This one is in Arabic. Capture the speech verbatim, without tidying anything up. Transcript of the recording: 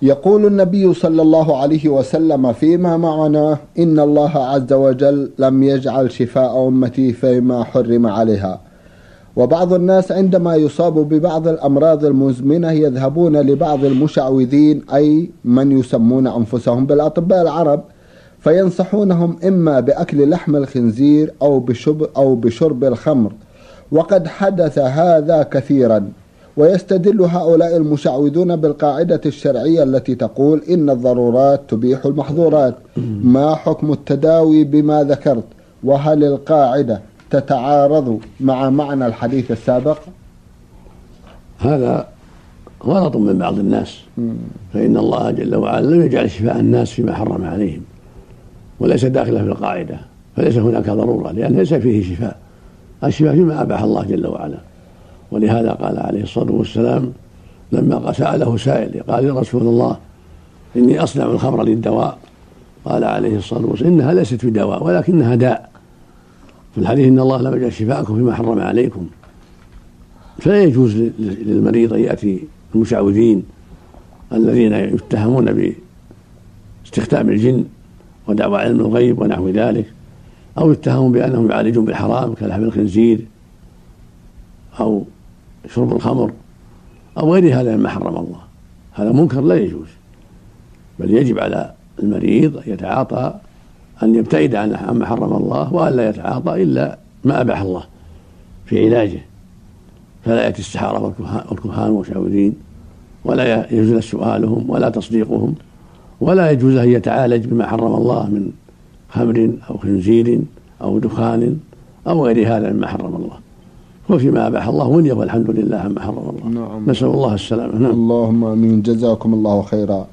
يقول النبي صلى الله عليه وسلم فيما معنا: إن الله عز وجل لم يجعل شفاء أمتي فيما حرم عليها. وبعض الناس عندما يصاب ببعض الأمراض المزمنة يذهبون لبعض المشعوذين، أي من يسمون أنفسهم بالأطباء العرب، فينصحونهم إما بأكل لحم الخنزير أو بشرب, أو بشرب الخمر، وقد حدث هذا كثيرا. ويستدل هؤلاء المشعوذون بالقاعدة الشرعية التي تقول: إن الضرورات تبيح المحظورات. ما حكم التداوي بما ذكرت؟ وهل القاعدة تتعارض مع معنى الحديث السابق؟ هذا غلط من بعض الناس، فإن الله جل وعلا لم يجعل شفاء الناس فيما حرم عليهم، وليس داخله في القاعدة، فليس هناك ضرورة، لأن ليس فيه شفاء. الشفاء فيما أباح الله جل وعلا. ولهذا قال عليه الصلاة والسلام لما سأله سائل قال: يا رسول الله إني أصنع الخمر للدواء. قال عليه الصلاة والسلام: إنها ليست بدواء ولكنها داء. في الحديث: إن الله لم يجعل شفاءكم فيما حرم عليكم. فلا يجوز للمريض أن يأتي المشعوذين الذين يتهمون باستخدام الجن ودعوى علم الغيب ونحو ذلك، أو يتهمون بأنهم يعالجون بالحرام كلحم الخنزير أو شرب الخمر أو غير هذا مما حرم الله. هذا منكر لا يجوز، بل يجب على المريض أن يتعاطى أن يبتعد عن ما حرم الله، وأن لا يتعاطى إلا ما أباح الله في علاجه. فلا يأتي السحرة والكهان والمشعوذين، ولا يجوز سؤالهم ولا تصديقهم، ولا يجوز أن يتعالج بما حرم الله من خمر أو خنزير أو دخان أو غير هذا مما حرم الله. وفيما أباح الله ولي، والحمد لله عما حرم الله. نعم. نسأل الله السلامة. نعم. اللهم آمين. جزاكم الله خيرا.